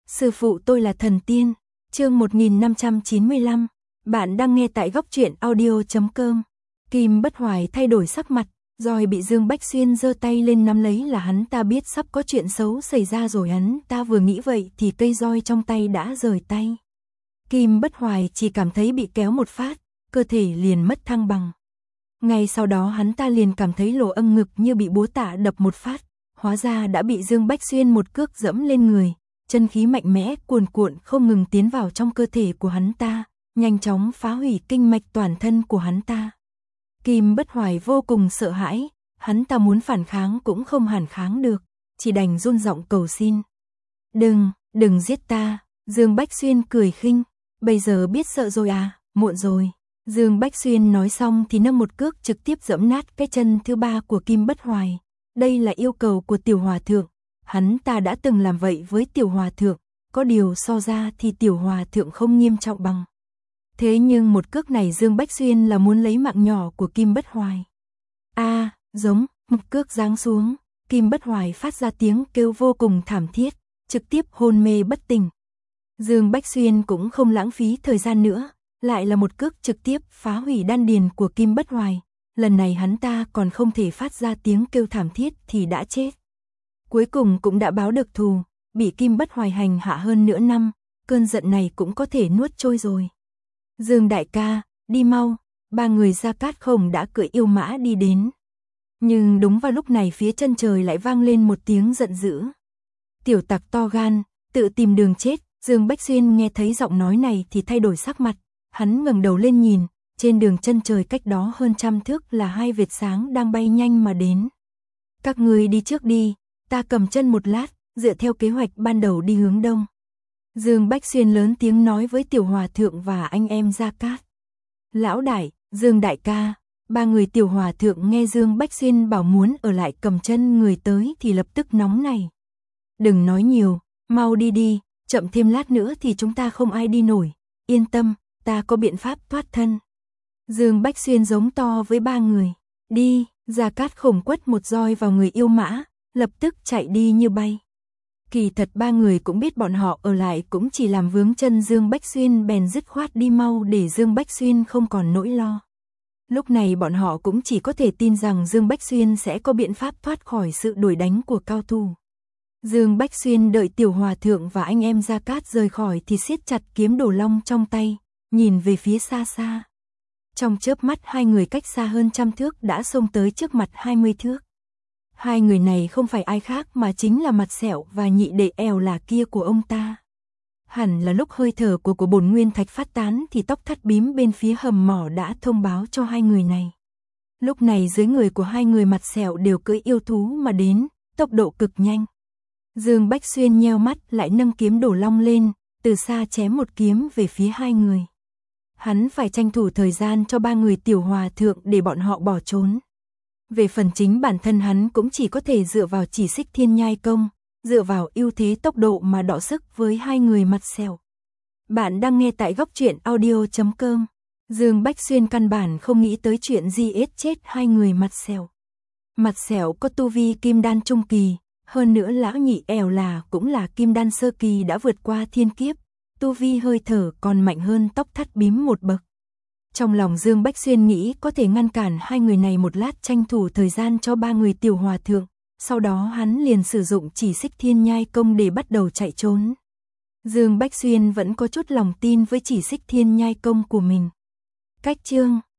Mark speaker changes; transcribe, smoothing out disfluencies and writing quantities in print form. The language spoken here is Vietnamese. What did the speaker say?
Speaker 1: Sư phụ tôi là thần tiên. Chương 1595. Bạn đang nghe tại góc truyện audio.com. Kim Bất Hoài thay đổi sắc mặt, rồi bị Dương Bách Xuyên giơ tay lên nắm lấy là hắn ta biết sắp có chuyện xấu xảy ra rồi, hắn ta vừa nghĩ vậy thì cây roi trong tay đã rời tay. Kim Bất Hoài chỉ cảm thấy bị kéo một phát, cơ thể liền mất thăng bằng. Ngay sau đó hắn ta liền cảm thấy lỗ âm ngực như bị búa tạ đập một phát, hóa ra đã bị Dương Bách Xuyên một cước dẫm lên người. Chân khí mạnh mẽ cuồn cuộn không ngừng tiến vào trong cơ thể của hắn ta, nhanh chóng phá hủy kinh mạch toàn thân của hắn ta. Kim Bất Hoài vô cùng sợ hãi, hắn ta muốn phản kháng cũng không hàn kháng được, chỉ đành run giọng cầu xin. Đừng giết ta, Dương Bách Xuyên cười khinh, bây giờ biết sợ rồi à, muộn rồi. Dương Bách Xuyên nói xong thì nâng một cước trực tiếp giẫm nát cái chân thứ ba của Kim Bất Hoài. Đây là yêu cầu của Tiểu Hòa Thượng. Hắn ta đã từng làm vậy với Tiểu Hòa Thượng, có điều so ra thì Tiểu Hòa Thượng không nghiêm trọng bằng. Thế nhưng một cước này Dương Bách Xuyên là muốn lấy mạng nhỏ của Kim Bất Hoài. Giống, một cước giáng xuống, Kim Bất Hoài phát ra tiếng kêu vô cùng thảm thiết, trực tiếp hôn mê bất tỉnh. Dương Bách Xuyên cũng không lãng phí thời gian nữa, lại là một cước trực tiếp phá hủy đan điền của Kim Bất Hoài. Lần này hắn ta còn không thể phát ra tiếng kêu thảm thiết thì đã chết. Cuối cùng cũng đã báo được thù, bị Kim Bất Hoài hành hạ hơn nửa năm, cơn giận này cũng có thể nuốt trôi rồi. Dương đại ca, đi mau, ba người Gia Cát Khổng đã cưỡi yêu mã đi đến. Nhưng đúng vào lúc này phía chân trời lại vang lên một tiếng giận dữ. Tiểu tặc to gan, tự tìm đường chết. Dương Bách Xuyên nghe thấy giọng nói này thì thay đổi sắc mặt, hắn ngẩng đầu lên nhìn, trên đường chân trời cách đó hơn 100 thước là hai vệt sáng đang bay nhanh mà đến. Các ngươi đi trước đi, ta cầm chân một lát, dựa theo kế hoạch ban đầu đi hướng đông. Dương Bách Xuyên lớn tiếng nói với Tiểu Hòa Thượng và anh em Gia Cát. Lão đại, Dương đại ca, ba người Tiểu Hòa Thượng nghe Dương Bách Xuyên bảo muốn ở lại cầm chân người tới thì lập tức nóng này. Đừng nói nhiều, mau đi đi, chậm thêm lát nữa thì chúng ta không ai đi nổi, yên tâm, ta có biện pháp thoát thân. Dương Bách Xuyên giống to với ba người, đi, Gia Cát Khổng quất một roi vào người yêu mã, lập tức chạy đi như bay. Kỳ thật ba người cũng biết bọn họ ở lại cũng chỉ làm vướng chân Dương Bách Xuyên, bèn dứt khoát đi mau để Dương Bách Xuyên không còn nỗi lo. Lúc này bọn họ cũng chỉ có thể tin rằng Dương Bách Xuyên sẽ có biện pháp thoát khỏi sự đuổi đánh của cao thủ. Dương Bách Xuyên đợi Tiểu Hòa Thượng và anh em Gia Cát rời khỏi thì siết chặt kiếm Đồ Long trong tay, nhìn về phía xa xa. Trong chớp mắt hai người cách xa hơn 100 thước đã xông tới trước mặt 20 thước. Hai người này không phải ai khác mà chính là Mặt Sẹo và nhị đệ Èo là kia của ông ta. Hẳn là lúc hơi thở của bổn nguyên thạch phát tán thì tóc thắt bím bên phía hầm mỏ đã thông báo cho hai người này. Lúc này dưới người của hai người Mặt Sẹo đều cưỡi yêu thú mà đến, tốc độ cực nhanh. Dương Bách Xuyên nheo mắt lại nâng kiếm Đồ Long lên, từ xa chém một kiếm về phía hai người. Hắn phải tranh thủ thời gian cho ba người Tiểu Hòa Thượng để bọn họ bỏ trốn. Về phần chính bản thân hắn cũng chỉ có thể dựa vào Chỉ Xích Thiên Nhai Công, dựa vào ưu thế tốc độ mà đọ sức với hai người Mặt Sẹo. Bạn đang nghe tại góc truyện audio.com. Dương Bách Xuyên căn bản không nghĩ tới chuyện giết chết hai người Mặt Sẹo. Mặt Sẹo có tu vi kim đan trung kỳ, hơn nữa lão nhị Èo là cũng là kim đan sơ kỳ đã vượt qua thiên kiếp, tu vi hơi thở còn mạnh hơn tóc thắt bím một bậc. Trong lòng Dương Bách Xuyên nghĩ có thể ngăn cản hai người này một lát, tranh thủ thời gian cho ba người Tiểu Hòa Thượng, sau đó hắn liền sử dụng Chỉ Xích Thiên Nhai Công để bắt đầu chạy trốn. Dương Bách Xuyên vẫn có chút lòng tin với Chỉ Xích Thiên Nhai Công của mình. Cách chương